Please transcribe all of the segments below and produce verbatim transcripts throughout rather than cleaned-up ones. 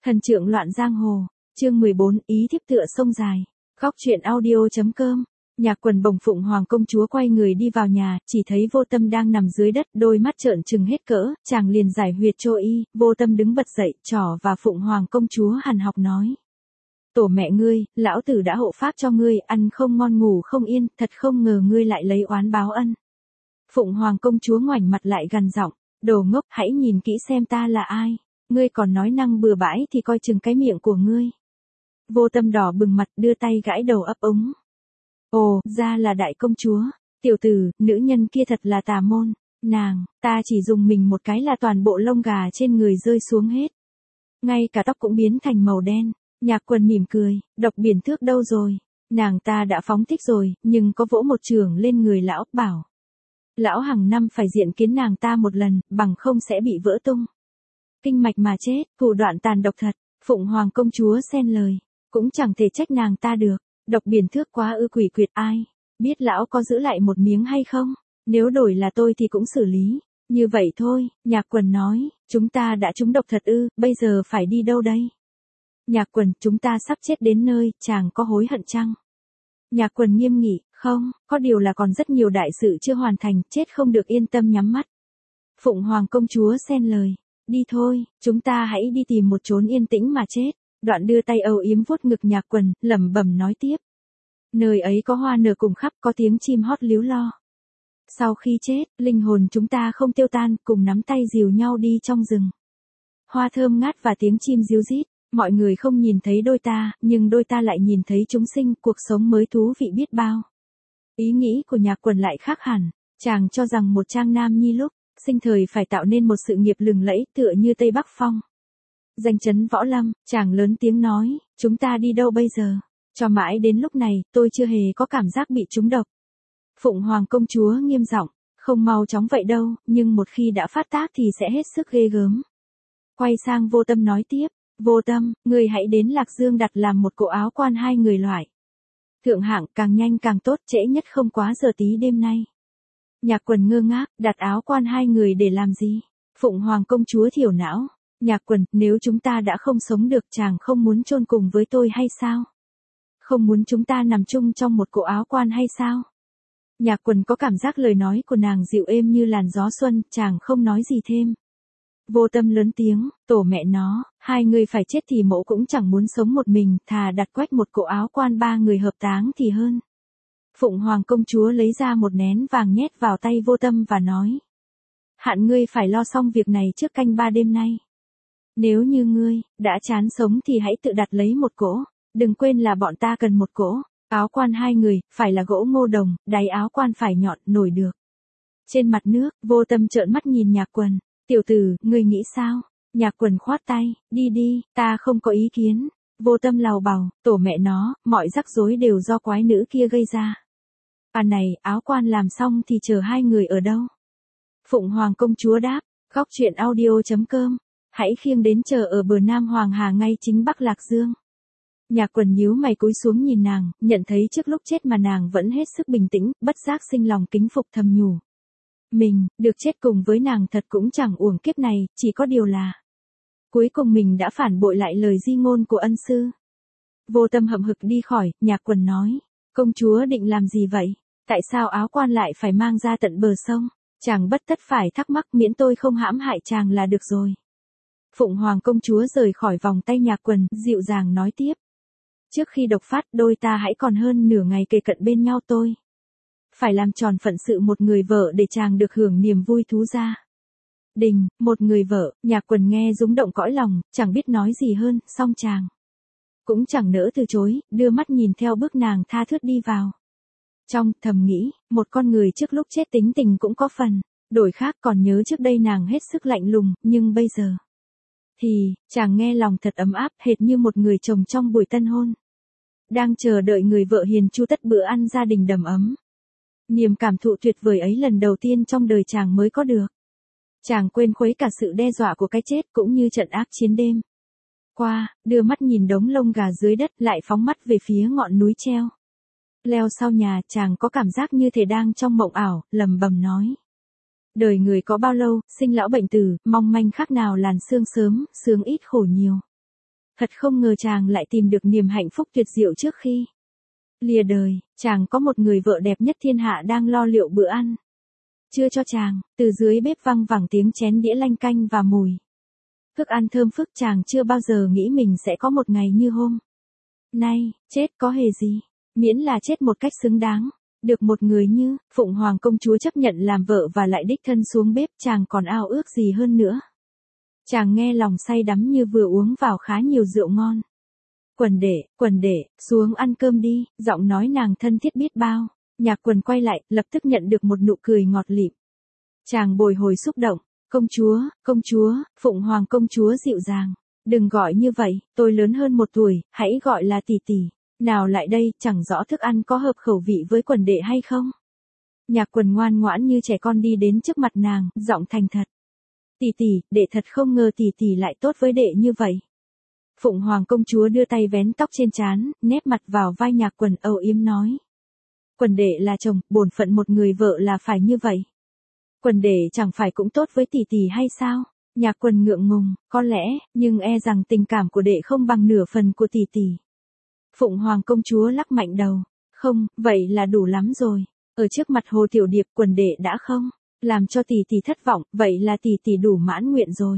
Thần trượng loạn giang hồ, chương mười bốn, ý thiếp tựa sông dài. Góc truyện audio.com. Nhạc Quần bồng Phụng Hoàng công chúa quay người đi vào nhà, chỉ thấy Vô Tâm đang nằm dưới đất, đôi mắt trợn trừng hết cỡ, chàng liền giải huyệt cho y. Vô Tâm đứng bật dậy, trỏ và Phụng Hoàng công chúa hằn học nói: Tổ mẹ ngươi, lão tử đã hộ pháp cho ngươi, ăn không ngon ngủ không yên, thật không ngờ ngươi lại lấy oán báo ân. Phụng Hoàng công chúa ngoảnh mặt lại gằn giọng: Đồ ngốc, hãy nhìn kỹ xem ta là ai. Ngươi còn nói năng bừa bãi thì coi chừng cái miệng của ngươi. Vô Tâm đỏ bừng mặt, đưa tay gãi đầu ấp úng. Ồ, ra là đại công chúa. Tiểu tử, nữ nhân kia thật là tà môn. Nàng, ta chỉ dùng mình một cái là toàn bộ lông gà trên người rơi xuống hết. Ngay cả tóc cũng biến thành màu đen. Nhạc Quần mỉm cười: Độc biển thước đâu rồi? Nàng ta đã phóng thích rồi, nhưng có vỗ một chưởng lên người lão, bảo: Lão hàng năm phải diện kiến nàng ta một lần, bằng không sẽ bị vỡ tung kinh mạch mà chết. Thủ đoạn tàn độc thật. Phụng Hoàng công chúa xen lời: Cũng chẳng thể trách nàng ta được. Độc biển thước quá ư quỷ quyệt, ai biết lão có giữ lại một miếng hay không? Nếu đổi là tôi thì cũng xử lý. Như vậy thôi. Nhạc Quần nói: Chúng ta đã trúng độc thật ư, bây giờ phải đi đâu đây? Nhạc Quần: Chúng ta sắp chết đến nơi, chàng có hối hận chăng? Nhạc Quần nghiêm nghị: Không, có điều là còn rất nhiều đại sự chưa hoàn thành, chết không được yên tâm nhắm mắt. Phụng Hoàng công chúa xen lời: Đi thôi, chúng ta hãy đi tìm một chốn yên tĩnh mà chết. Đoạn đưa tay âu yếm vuốt ngực Nhạc Quần, lẩm bẩm nói tiếp: Nơi ấy có hoa nở cùng khắp, có tiếng chim hót líu lo. Sau khi chết, linh hồn chúng ta không tiêu tan, cùng nắm tay dìu nhau đi trong rừng. Hoa thơm ngát và tiếng chim ríu rít. Mọi người không nhìn thấy đôi ta, nhưng đôi ta lại nhìn thấy chúng sinh, cuộc sống mới thú vị biết bao. Ý nghĩ của Nhạc Quần lại khác hẳn. Chàng cho rằng một trang nam nhi lúc sinh thời phải tạo nên một sự nghiệp lừng lẫy, tựa như Tây Bắc Phong, danh chấn võ lâm. Chàng lớn tiếng nói: Chúng ta đi đâu bây giờ? Cho mãi đến lúc này, tôi chưa hề có cảm giác bị trúng độc. Phụng Hoàng công chúa nghiêm giọng: Không mau chóng vậy đâu, nhưng một khi đã phát tác thì sẽ hết sức ghê gớm. Quay sang Vô Tâm nói tiếp: Vô Tâm, ngươi hãy đến Lạc Dương đặt làm một cổ áo quan hai người loại. Thượng hạng, càng nhanh càng tốt, trễ nhất không quá giờ tí đêm nay. Nhạc Quần ngơ ngác: Đặt áo quan hai người để làm gì? Phụng Hoàng công chúa thiểu não: Nhạc Quần, nếu chúng ta đã không sống được, chàng không muốn chôn cùng với tôi hay sao? Không muốn chúng ta nằm chung trong một cổ áo quan hay sao? Nhạc Quần có cảm giác lời nói của nàng dịu êm như làn gió xuân, chàng không nói gì thêm. Vô Tâm lớn tiếng: Tổ mẹ nó, hai người phải chết thì mẫu cũng chẳng muốn sống một mình, thà đặt quách một cổ áo quan ba người hợp táng thì hơn. Phụng Hoàng công chúa lấy ra một nén vàng nhét vào tay Vô Tâm và nói: Hạn ngươi phải lo xong việc này trước canh ba đêm nay. Nếu như ngươi đã chán sống thì hãy tự đặt lấy một cỗ. Đừng quên là bọn ta cần một cỗ áo quan hai người, phải là gỗ ngô đồng, đáy áo quan phải nhọn, nổi được. Trên mặt nước, Vô Tâm trợn mắt nhìn Nhạc Quần: Tiểu tử, ngươi nghĩ sao? Nhạc Quần khoát tay: Đi đi, ta không có ý kiến. Vô Tâm lào bào: Tổ mẹ nó, mọi rắc rối đều do quái nữ kia gây ra. À này, áo quan làm xong thì chờ hai người ở đâu? Phụng Hoàng công chúa đáp: Góc truyện audio.com. Hãy khiêng đến chờ ở bờ Nam Hoàng Hà ngay chính Bắc Lạc Dương. Nhạc Quần nhíu mày cúi xuống nhìn nàng, nhận thấy trước lúc chết mà nàng vẫn hết sức bình tĩnh, bất giác sinh lòng kính phục, thầm nhủ: Mình, được chết cùng với nàng thật cũng chẳng uổng kiếp này, chỉ có điều là cuối cùng mình đã phản bội lại lời di ngôn của ân sư. Vô Tâm hậm hực đi khỏi. Nhạc Quần nói: Công chúa định làm gì vậy? Tại sao áo quan lại phải mang ra tận bờ sông? Chàng bất tất phải thắc mắc, miễn tôi không hãm hại chàng là được rồi. Phụng Hoàng công chúa rời khỏi vòng tay Nhạc Quần, dịu dàng nói tiếp: Trước khi độc phát, đôi ta hãy còn hơn nửa ngày kề cận bên nhau tôi. Phải làm tròn phận sự một người vợ để chàng được hưởng niềm vui thú gia đình. Một người vợ. Nhạc Quần nghe rúng động cõi lòng, chẳng biết nói gì hơn, song chàng cũng chẳng nỡ từ chối, đưa mắt nhìn theo bước nàng tha thướt đi vào. Trong, thầm nghĩ, một con người trước lúc chết tính tình cũng có phần đổi khác, còn nhớ trước đây nàng hết sức lạnh lùng, nhưng bây giờ thì, chàng nghe lòng thật ấm áp, hệt như một người chồng trong buổi tân hôn đang chờ đợi người vợ hiền chu tất bữa ăn gia đình đầm ấm. Niềm cảm thụ tuyệt vời ấy lần đầu tiên trong đời chàng mới có được. Chàng quên khuấy cả sự đe dọa của cái chết cũng như trận ác chiến đêm qua, đưa mắt nhìn đống lông gà dưới đất, lại phóng mắt về phía ngọn núi treo leo sau nhà. Chàng có cảm giác như thể đang trong mộng ảo, lẩm bẩm nói: Đời người có bao lâu, sinh lão bệnh tử, mong manh khác nào làn sương sớm, sướng ít khổ nhiều. Thật không ngờ chàng lại tìm được niềm hạnh phúc tuyệt diệu trước khi lìa đời, chàng có một người vợ đẹp nhất thiên hạ đang lo liệu bữa ăn. Chưa cho chàng, từ dưới bếp văng vẳng tiếng chén đĩa lanh canh và mùi thức ăn thơm phức, chàng chưa bao giờ nghĩ mình sẽ có một ngày như hôm nay, chết có hề gì, miễn là chết một cách xứng đáng. Được một người như Phụng Hoàng công chúa chấp nhận làm vợ và lại đích thân xuống bếp, chàng còn ao ước gì hơn nữa. Chàng nghe lòng say đắm như vừa uống vào khá nhiều rượu ngon. Quần đệ, quần đệ, xuống ăn cơm đi, giọng nói nàng thân thiết biết bao. Nhạc Quần quay lại, lập tức nhận được một nụ cười ngọt lịm. Chàng bồi hồi xúc động, công chúa, công chúa, Phụng Hoàng công chúa dịu dàng. Đừng gọi như vậy, tôi lớn hơn một tuổi, hãy gọi là tỷ tỷ. Nào lại đây, chẳng rõ thức ăn có hợp khẩu vị với quần đệ hay không? Nhạc Quần ngoan ngoãn như trẻ con đi đến trước mặt nàng, giọng thành thật. Tỷ tỷ, đệ thật không ngờ tỷ tỷ lại tốt với đệ như vậy. Phụng Hoàng công chúa đưa tay vén tóc trên trán, nép mặt vào vai Nhạc Quần âu yếm nói. Quần đệ là chồng, bổn phận một người vợ là phải như vậy. Quần đệ chẳng phải cũng tốt với tỷ tỷ hay sao? Nhạc Quần ngượng ngùng, có lẽ, nhưng e rằng tình cảm của đệ không bằng nửa phần của tỷ tỷ. Phụng Hoàng công chúa lắc mạnh đầu. Không, vậy là đủ lắm rồi. Ở trước mặt Hồ Tiểu Điệp, quần đệ đã không làm cho tỷ tỷ thất vọng, vậy là tỷ tỷ đủ mãn nguyện rồi.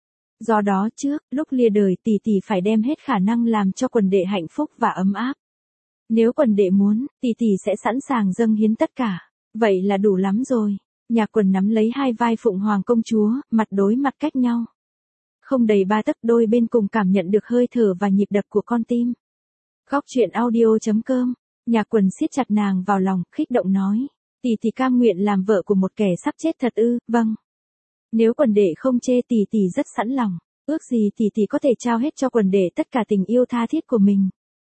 Do đó trước, lúc lìa đời tỷ tỷ phải đem hết khả năng làm cho quần đệ hạnh phúc và ấm áp. Nếu quần đệ muốn, tỷ tỷ sẽ sẵn sàng dâng hiến tất cả. Vậy là đủ lắm rồi. Nhạc Quần nắm lấy hai vai Phụng Hoàng công chúa, mặt đối mặt cách nhau. Không đầy ba tấc, đôi bên cùng cảm nhận được hơi thở và nhịp đập của con tim. Góc truyện audio chấm com. Nhạc Quần siết chặt nàng vào lòng, khích động nói. Tỷ tỷ cam nguyện làm vợ của một kẻ sắp chết thật ư? Vâng. Nếu quần đệ không chê, tỷ tỷ rất sẵn lòng. Ước gì tỷ tỷ có thể trao hết cho quần đệ tất cả tình yêu tha thiết của mình.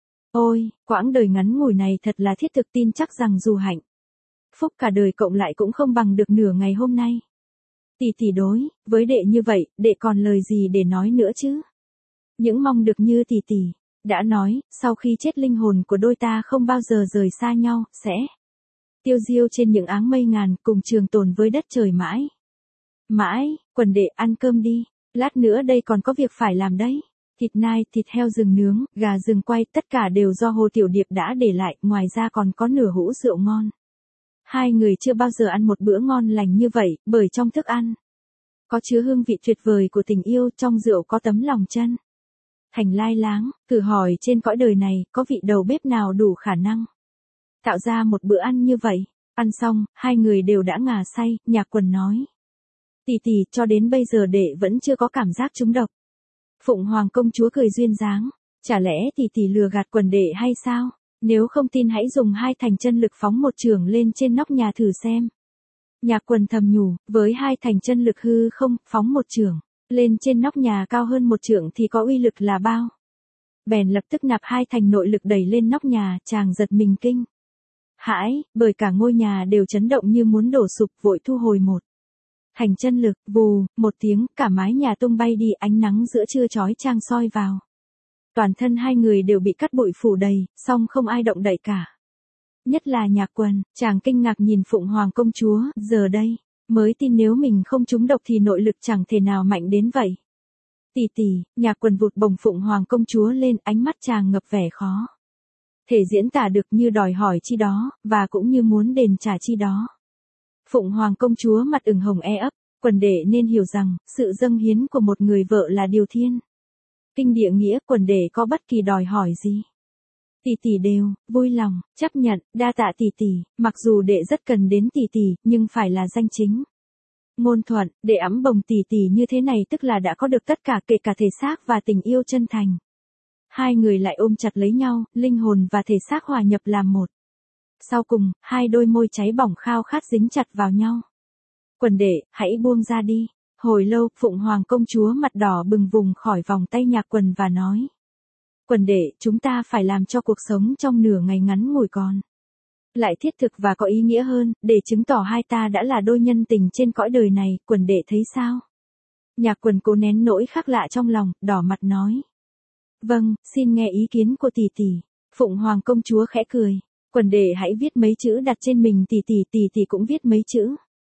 Ôi, quãng đời ngắn ngủi này thật là thiết thực, tin chắc rằng dù hạnh phúc cả đời cộng lại cũng không bằng được nửa ngày hôm nay. Tỷ tỷ đối với đệ như vậy, đệ còn lời gì để nói nữa chứ? Những mong được như tỷ tỷ đã nói, sau khi chết linh hồn của đôi ta không bao giờ rời xa nhau, sẽ tiêu diêu trên những áng mây ngàn, cùng trường tồn với đất trời mãi. Mãi, quần đệ ăn cơm đi, lát nữa đây còn có việc phải làm đấy. Thịt nai, thịt heo rừng nướng, gà rừng quay, tất cả đều do Hồ Tiểu Điệp đã để lại, ngoài ra còn có nửa hũ rượu ngon. Hai người chưa bao giờ ăn một bữa ngon lành như vậy, bởi trong thức ăn có chứa hương vị tuyệt vời của tình yêu, trong rượu có tấm lòng chân thành lai láng. Thử hỏi trên cõi đời này, có vị đầu bếp nào đủ khả năng tạo ra một bữa ăn như vậy? Ăn xong, hai người đều đã ngà say. Nhạc Quần nói. Tỷ tỷ, cho đến bây giờ đệ vẫn chưa có cảm giác trúng độc. Phụng Hoàng công chúa cười duyên dáng. Chả lẽ tỷ tỷ lừa gạt quần đệ hay sao? Nếu không tin hãy dùng hai thành chân lực phóng một chưởng lên trên nóc nhà thử xem. Nhạc Quần thầm nhủ, với hai thành chân lực hư không, phóng một chưởng lên trên nóc nhà cao hơn một trượng thì có uy lực là bao? Bèn lập tức nạp hai thành nội lực đẩy lên nóc nhà, chàng giật mình kinh hãi, bởi cả ngôi nhà đều chấn động như muốn đổ sụp, vội thu hồi một thành chân lực. Vù, một tiếng, cả mái nhà tung bay đi, ánh nắng giữa trưa chói chang soi vào. Toàn thân hai người đều bị cát bụi phủ đầy, song không ai động đậy cả. Nhất là Nhạc Quần, chàng kinh ngạc nhìn Phụng Hoàng công chúa, giờ đây mới tin nếu mình không trúng độc thì nội lực chẳng thể nào mạnh đến vậy. Tỷ tỷ, Nhạc Quần vụt bồng Phụng Hoàng công chúa lên, ánh mắt chàng ngập vẻ khó thể diễn tả được, như đòi hỏi chi đó, và cũng như muốn đền trả chi đó. Phụng Hoàng công chúa mặt ửng hồng e ấp, quần đệ nên hiểu rằng, sự dâng hiến của một người vợ là điều thiên kinh địa nghĩa, quần đệ có bất kỳ đòi hỏi gì. Tỷ tỷ đều vui lòng chấp nhận, đa tạ tỷ tỷ, mặc dù đệ rất cần đến tỷ tỷ, nhưng phải là danh chính ngôn thuận, đệ ẵm bồng tỷ tỷ như thế này tức là đã có được tất cả, kể cả thể xác và tình yêu chân thành. Hai người lại ôm chặt lấy nhau, linh hồn và thể xác hòa nhập làm một. Sau cùng, hai đôi môi cháy bỏng khao khát dính chặt vào nhau. Quần đệ, hãy buông ra đi. Hồi lâu, Phụng Hoàng công chúa mặt đỏ bừng vùng khỏi vòng tay Nhạc Quần và nói. Quần đệ, chúng ta phải làm cho cuộc sống trong nửa ngày ngắn ngủi còn lại thiết thực và có ý nghĩa hơn, để chứng tỏ hai ta đã là đôi nhân tình trên cõi đời này, quần đệ thấy sao? Nhạc Quần cố nén nỗi khác lạ trong lòng, đỏ mặt nói. Vâng, xin nghe ý kiến của tỷ tỷ. Phụng Hoàng công chúa khẽ cười. Quần đệ hãy viết mấy chữ đặt trên mình tỷ tỷ, tỷ tỷ cũng viết mấy chữ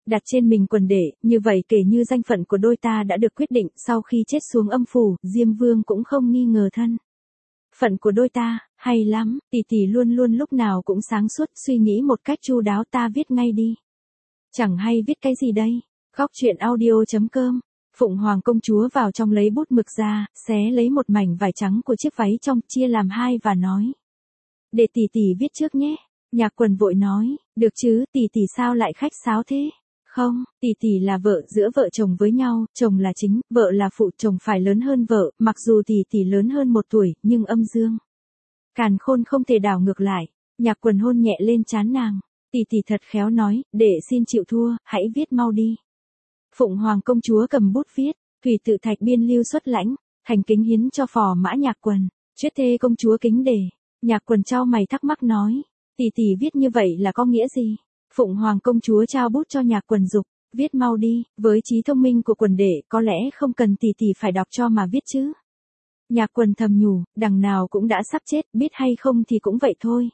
đặt trên mình quần đệ, như vậy kể như danh phận của đôi ta đã được quyết định, sau khi chết xuống âm phủ, Diêm Vương cũng không nghi ngờ thân. Phận của đôi ta, hay lắm, tỷ tỷ luôn luôn lúc nào cũng sáng suốt, suy nghĩ một cách chu đáo, ta viết ngay đi. Chẳng hay viết cái gì đây? Góc truyện audio chấm com. Phụng Hoàng công chúa vào trong lấy bút mực ra, xé lấy một mảnh vải trắng của chiếc váy trong, chia làm hai và nói. Để tỷ tỷ viết trước nhé. Nhạc Quần vội nói, được chứ, tỷ tỷ sao lại khách sáo thế? Không, tỷ tỷ là vợ, giữa vợ chồng với nhau, chồng là chính, vợ là phụ, chồng phải lớn hơn vợ, mặc dù tỷ tỷ lớn hơn một tuổi, nhưng âm dương càn khôn không thể đảo ngược lại. Nhạc Quần hôn nhẹ lên trán nàng. Tỷ tỷ thật khéo nói, để xin chịu thua, hãy viết mau đi. Phụng Hoàng công chúa cầm bút viết, thủy tự thạch biên lưu xuất lãnh, thành kính hiến cho phò mã Nhạc Quần, chuyết thê công chúa kính đề. Nhạc Quần trao mày thắc mắc nói, tỷ tỷ viết như vậy là có nghĩa gì? Phụng Hoàng công chúa trao bút cho Nhạc Quần dục, viết mau đi, với trí thông minh của Quần đệ, có lẽ không cần tỷ tỷ phải đọc cho mà viết chứ. Nhạc Quần thầm nhủ, đằng nào cũng đã sắp chết, biết hay không thì cũng vậy thôi.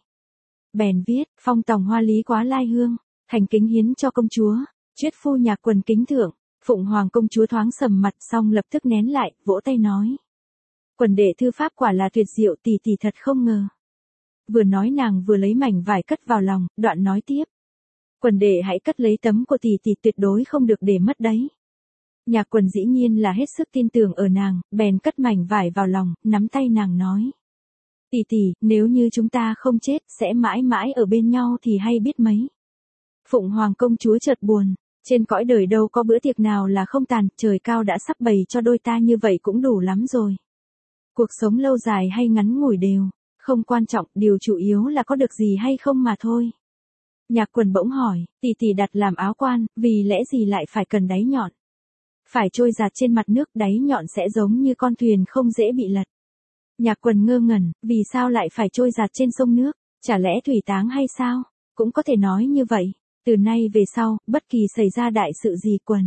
Bèn viết, phong tòng hoa lý quá lai hương, thành kính hiến cho công chúa, chuyết phu Nhạc Quần kính thượng. Phụng Hoàng công chúa thoáng sầm mặt, xong lập tức nén lại, vỗ tay nói. Quần đệ thư pháp quả là tuyệt diệu, tỷ tỷ thật không ngờ. Vừa nói nàng vừa lấy mảnh vải cất vào lòng, đoạn nói tiếp. Quần đệ hãy cất lấy tấm của tỷ tỷ, tuyệt đối không được để mất đấy. Nhạc Quần dĩ nhiên là hết sức tin tưởng ở nàng, bèn cất mảnh vải vào lòng, nắm tay nàng nói. Tỷ tỷ, nếu như chúng ta không chết, sẽ mãi mãi ở bên nhau thì hay biết mấy. Phụng Hoàng công chúa chợt buồn, trên cõi đời đâu có bữa tiệc nào là không tàn, trời cao đã sắp bày cho đôi ta như vậy cũng đủ lắm rồi. Cuộc sống lâu dài hay ngắn ngủi đều, không quan trọng, điều chủ yếu là có được gì hay không mà thôi. Nhạc Quần bỗng hỏi, tỷ tỷ đặt làm áo quan, vì lẽ gì lại phải cần đáy nhọn? Phải trôi giạt trên mặt nước, đáy nhọn sẽ giống như con thuyền không dễ bị lật. Nhạc Quần ngơ ngẩn, vì sao lại phải trôi giạt trên sông nước, chả lẽ thủy táng hay sao? Cũng có thể nói như vậy, từ nay về sau, bất kỳ xảy ra đại sự gì Quần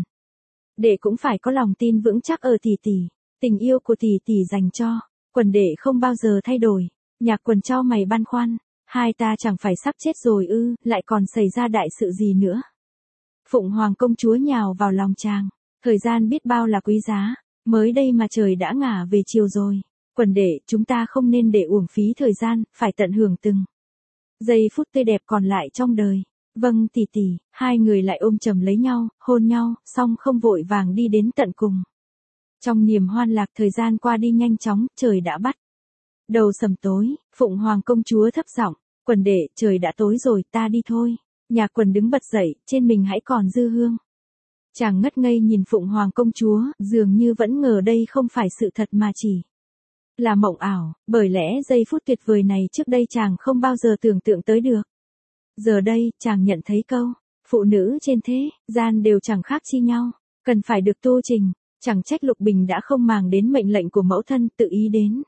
đệ cũng phải có lòng tin vững chắc ở tỷ tỷ, tình yêu của tỷ tỷ dành cho Quần đệ không bao giờ thay đổi. Nhạc Quần trao mày băn khoăn, hai ta chẳng phải sắp chết rồi ư, lại còn xảy ra đại sự gì nữa. Phụng Hoàng công chúa nhào vào lòng chàng, thời gian biết bao là quý giá, mới đây mà trời đã ngả về chiều rồi. Quần đệ, chúng ta không nên để uổng phí thời gian, phải tận hưởng từng giây phút tươi đẹp còn lại trong đời. Vâng tỷ tỷ, hai người lại ôm chầm lấy nhau, hôn nhau, xong không vội vàng đi đến tận cùng. Trong niềm hoan lạc thời gian qua đi nhanh chóng, trời đã bắt đầu sầm tối. Phụng Hoàng công chúa thấp giọng, Quần đệ, trời đã tối rồi, ta đi thôi. Nhạc Quần đứng bật dậy, trên mình hãy còn dư hương. Chàng ngất ngây nhìn Phụng Hoàng công chúa, dường như vẫn ngờ đây không phải sự thật mà chỉ là mộng ảo, bởi lẽ giây phút tuyệt vời này trước đây chàng không bao giờ tưởng tượng tới được. Giờ đây, chàng nhận thấy câu, phụ nữ trên thế gian đều chẳng khác chi nhau, cần phải được tu trình, chẳng trách Lục Bình đã không màng đến mệnh lệnh của mẫu thân, tự ý đến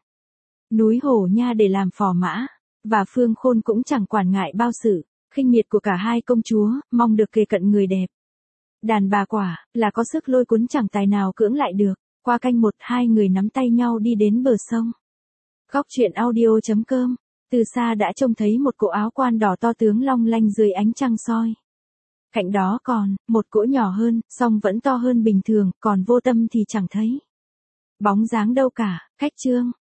núi Hổ Nha để làm phò mã, và Phương Khôn cũng chẳng quản ngại bao sự khinh miệt của cả hai công chúa, mong được kề cận người đẹp. Đàn bà quả là có sức lôi cuốn chẳng tài nào cưỡng lại được. Qua canh một, hai người nắm tay nhau đi đến bờ sông. Góc truyện audio chấm com. Từ xa đã trông thấy một cỗ áo quan đỏ to tướng long lanh dưới ánh trăng soi. Cạnh đó còn một cỗ nhỏ hơn, song vẫn to hơn bình thường, còn Vô Tâm thì chẳng thấy bóng dáng đâu cả. Khách trương,